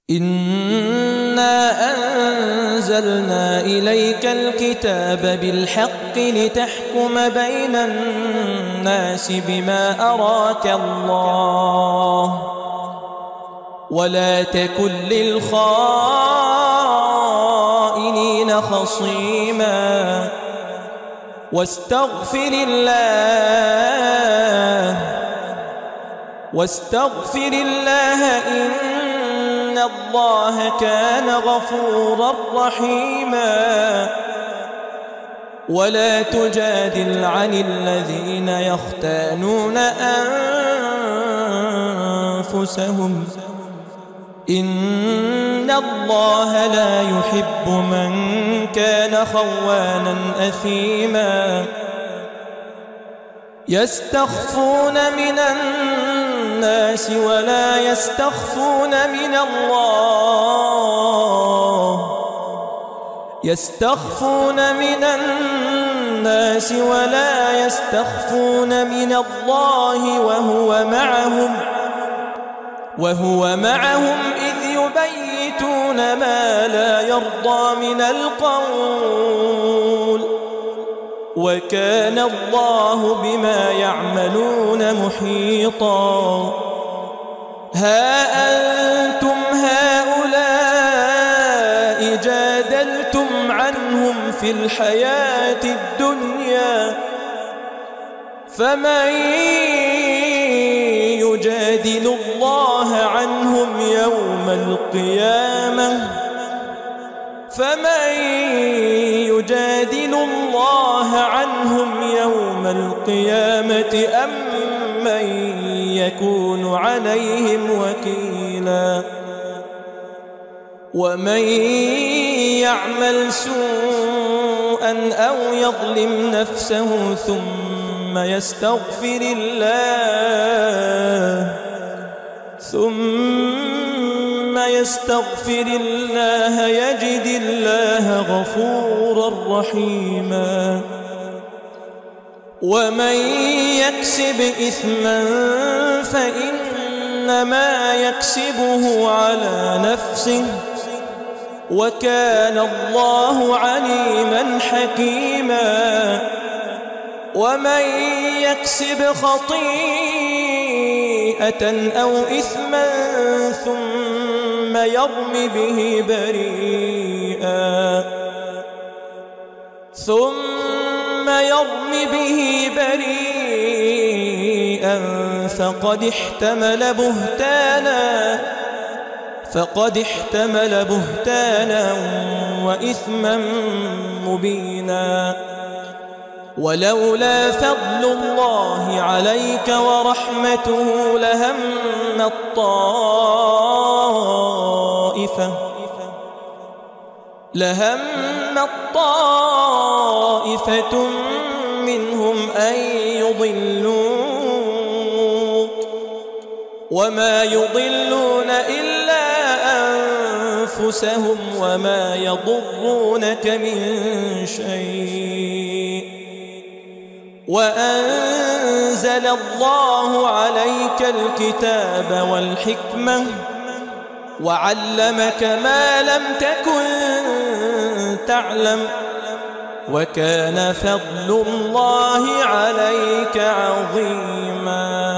إنا أنزلنا إليك الكتاب بالحق لتحكم بين الناس بما أراك الله ولا تكن للخائنين خصيما واستغفر الله إن الله كان غفورا رحيما ولا تجادل عن الذين يختانون أنفسهم إن الله لا يحب من كان خوانا أثيما يستخفون من الناس ولا يستخفون من الله وهو معهم إذ يبيتون ما لا يرضى من القول وكان الله بما يعملون محيطا ها أنتم هؤلاء جادلتم عنهم في الحياة الدنيا فمن يجادل الله عنهم يوم القيامة أم من يكون عليهم وكيلا ومن يعمل سوءا أو يظلم نفسه ثم يستغفر الله يجد الله غفورا رحيما ومن يكسب إثما فإنما يكسبه على نفسه وكان الله عليما حكيما ومن يكسب خطيئة أو إثما ثم يرم به بريئا فقد احتمل بهتانا وإثما مبينا ولولا فضل الله عليك ورحمته لهم طائفة منهم أن يضلوك وما يضلون إلا أنفسهم وما يضرونك من شيء وأنزل الله عليك الكتاب والحكمة وعلمك ما لم تكن تعلم وكان فضل الله عليك عظيما.